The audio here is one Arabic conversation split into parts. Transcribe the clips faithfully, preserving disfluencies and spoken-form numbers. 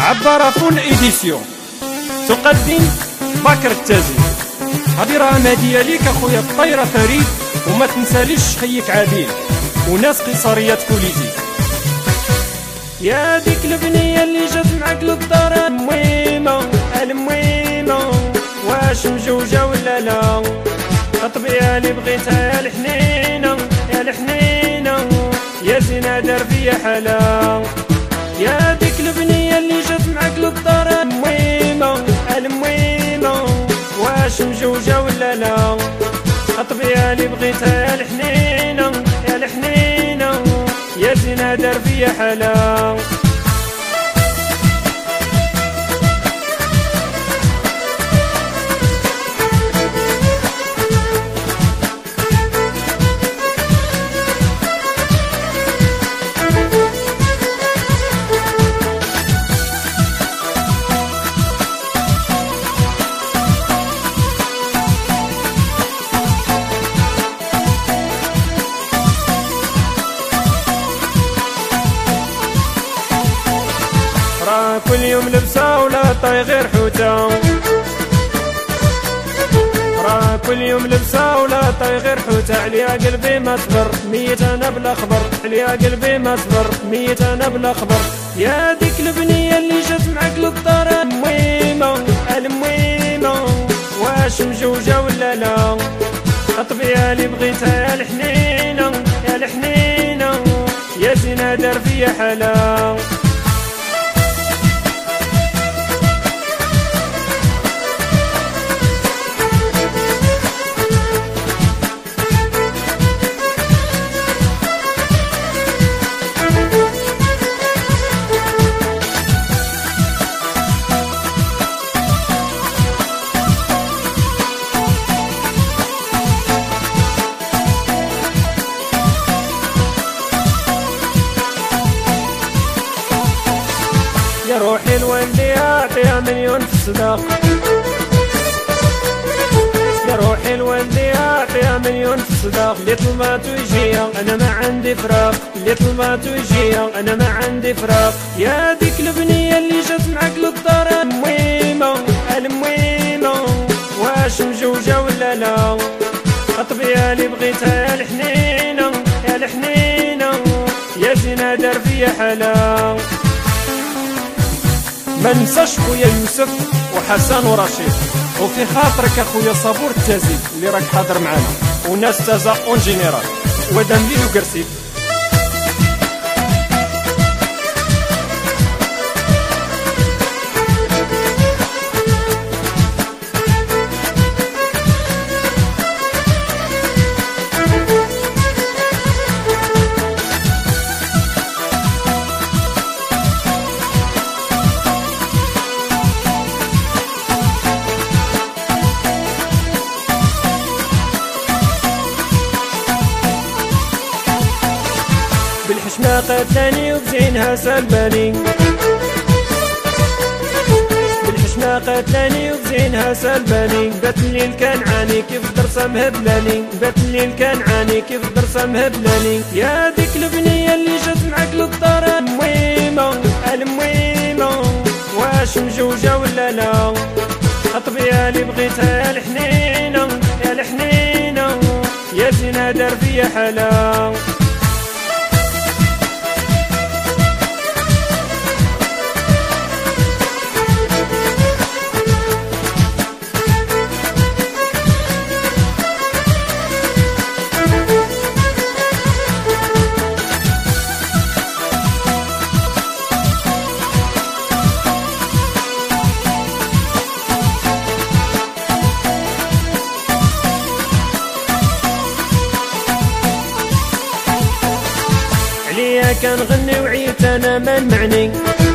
عبارة فول إيديسيون تقدم بكر التازي. هذه راه هدية ليك اخويا الطيرة فريد، وما تنساليش خيك عادل وناس قيصريات كوليزي. يا ديك البنية اللي جات معاك للدار المويمة المويمة، واش مجوجة ولا لا؟ الطبيعة اللي بغيتها يا الحنينة يا الحنينة، يا زينة دار فيا حلا. يا ديك البنية اللي جات معاك للدار المويمة المويمة، واش مجوجة ولا لا؟ الطبيعة اللي بغيتها يا الحنينة يا الحنينة، يا زينة دار فيا حلا. راه كل يوم لبسة ولا طاي غير حوتة، راه كل يوم لبسة ولا طاي غير حوتة. عليا قلبي ما صبر ميت انا بلا خبر، عليا قلبي ما صبر ميت انا بلا خبر. يا ديك البنية اللي جات معاك للدار المويمة المويمة، واش مجوجة ولا لا؟ الطبيعة اللي بغيتها يا الحنينة يا الحنينة، يا زينة دار فيا حلا. يا روحي الوالدي اعطيها مليون في الصداق، يا روحي الوالدي اعطيها مليون في الصداق. اللي طلباتو يجيها انا ما عندي فراق، اللي طلباتو يجيها انا ما عندي فراق. يا ديك البنية اللي جات معاك للدار المويمة المويمة، واش مجوجة ولا لا؟ الطبيعة اللي بغيتها يا الحنينة يا الحنينة، يا زينة دار فيا حلا. ما ننساش خويا يوسف وحسن ورشيد، وفي خاطرك اخويا صابور التازي اللي راك حاضر معنا، وناس تازا اون جينيرال ودمليل وكرسيب. بالحشمة قتلاني وبزينها سلباني، بالحشمة قتلاني وبزينها سلباني. بات الليل كان عاني كيف درسة مهبلاني، بات الليل كان عاني كيف درسة مهبلاني. يا ديك البنية اللي جات معاك للدار المويمة المويمة، واش مجوجة ولا لا؟ الطبيعة اللي بغيتها يا الحنينة يا الحنينة، يا زينة دار فيا حلا. عليا كنغني وعيت انا ما نمعني،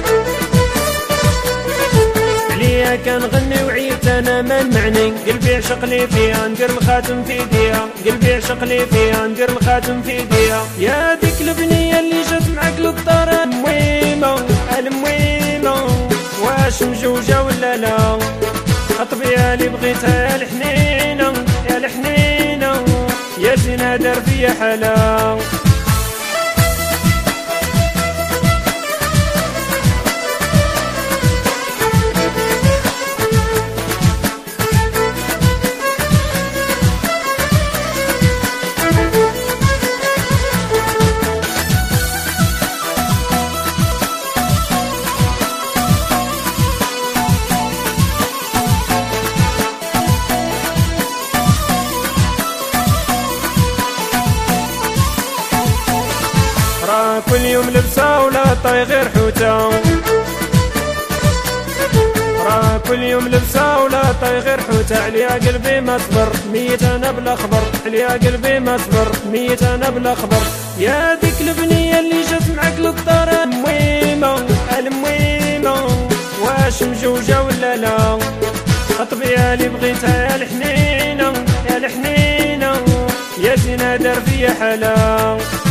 عليا كنغني وعيت انا ما نمعني. قلبي عشق لي فيها ندير الخاتم في يديها، قلبي عشق لي فيها ندير الخاتم في يديها. يا ديك البنية اللي جات معاك للدار المويمة المويمة، واش مجوجة ولا لا؟ الطبيعة اللي بغيتها يا الحنينة يا الحنينة، يا زينة دار فيا حلا. راه كل يوم لبسة ولا طاي غير حوتة، راه كل يوم لبسة ولا طاي غير حوتة. عليا قلبي ما صبر ميت انا بلا خبر، عليا قلبي ما صبر ميت انا بلا خبر. يا ديك البنية اللي جات معاك للدار المويمة المويمة، واش مجوجة ولا لا؟ خطبيها اللي بغيتها يا الحنينة يا الحنينة، يا زينة دار فيا حلا.